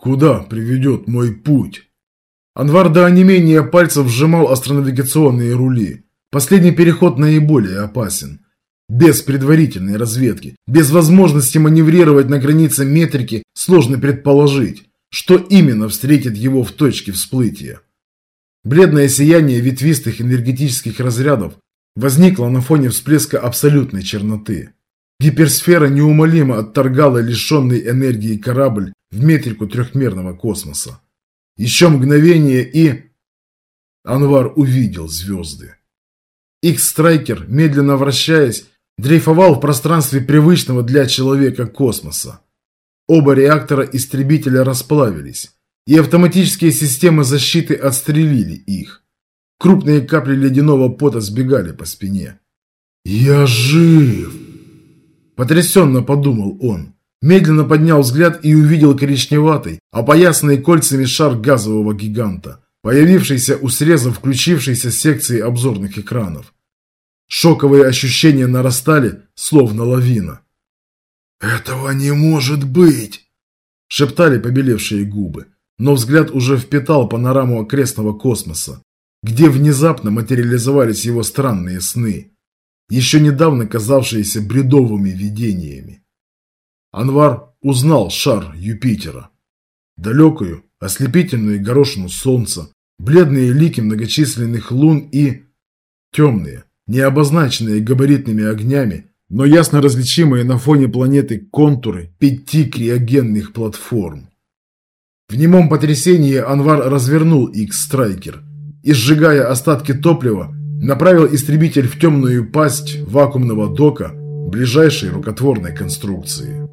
Куда приведет мой путь? Анвар до онемения пальцев сжимал астронавигационные рули. Последний переход наиболее опасен. Без предварительной разведки, без возможности маневрировать на границе метрики, сложно предположить, что именно встретит его в точке всплытия. Бледное сияние ветвистых энергетических разрядов возникло на фоне всплеска абсолютной черноты. Гиперсфера неумолимо отторгала лишенный энергии корабль в метрику трехмерного космоса. Еще мгновение и... Анвар увидел звезды. Икс-страйкер, медленно вращаясь, дрейфовал в пространстве привычного для человека космоса. Оба реактора истребителя расплавились, и автоматические системы защиты отстрелили их. Крупные капли ледяного пота сбегали по спине. «Я жив!» Потрясенно подумал он. Медленно поднял взгляд и увидел коричневатый, опоясанный кольцами шар газового гиганта, появившийся у среза включившейся секции обзорных экранов. Шоковые ощущения нарастали, словно лавина. «Этого не может быть!» – шептали побелевшие губы, но взгляд уже впитал панораму окрестного космоса, где внезапно материализовались его странные сны, еще недавно казавшиеся бредовыми видениями. Анвар узнал шар Юпитера. Далекую, ослепительную горошину солнца, бледные лики многочисленных лун и... темные, не обозначенные габаритными огнями, но ясно различимые на фоне планеты контуры 5 криогенных платформ. В немом потрясении Анвар развернул Икс-страйкер и, сжигая остатки топлива, направил истребитель в темную пасть вакуумного дока ближайшей рукотворной конструкции.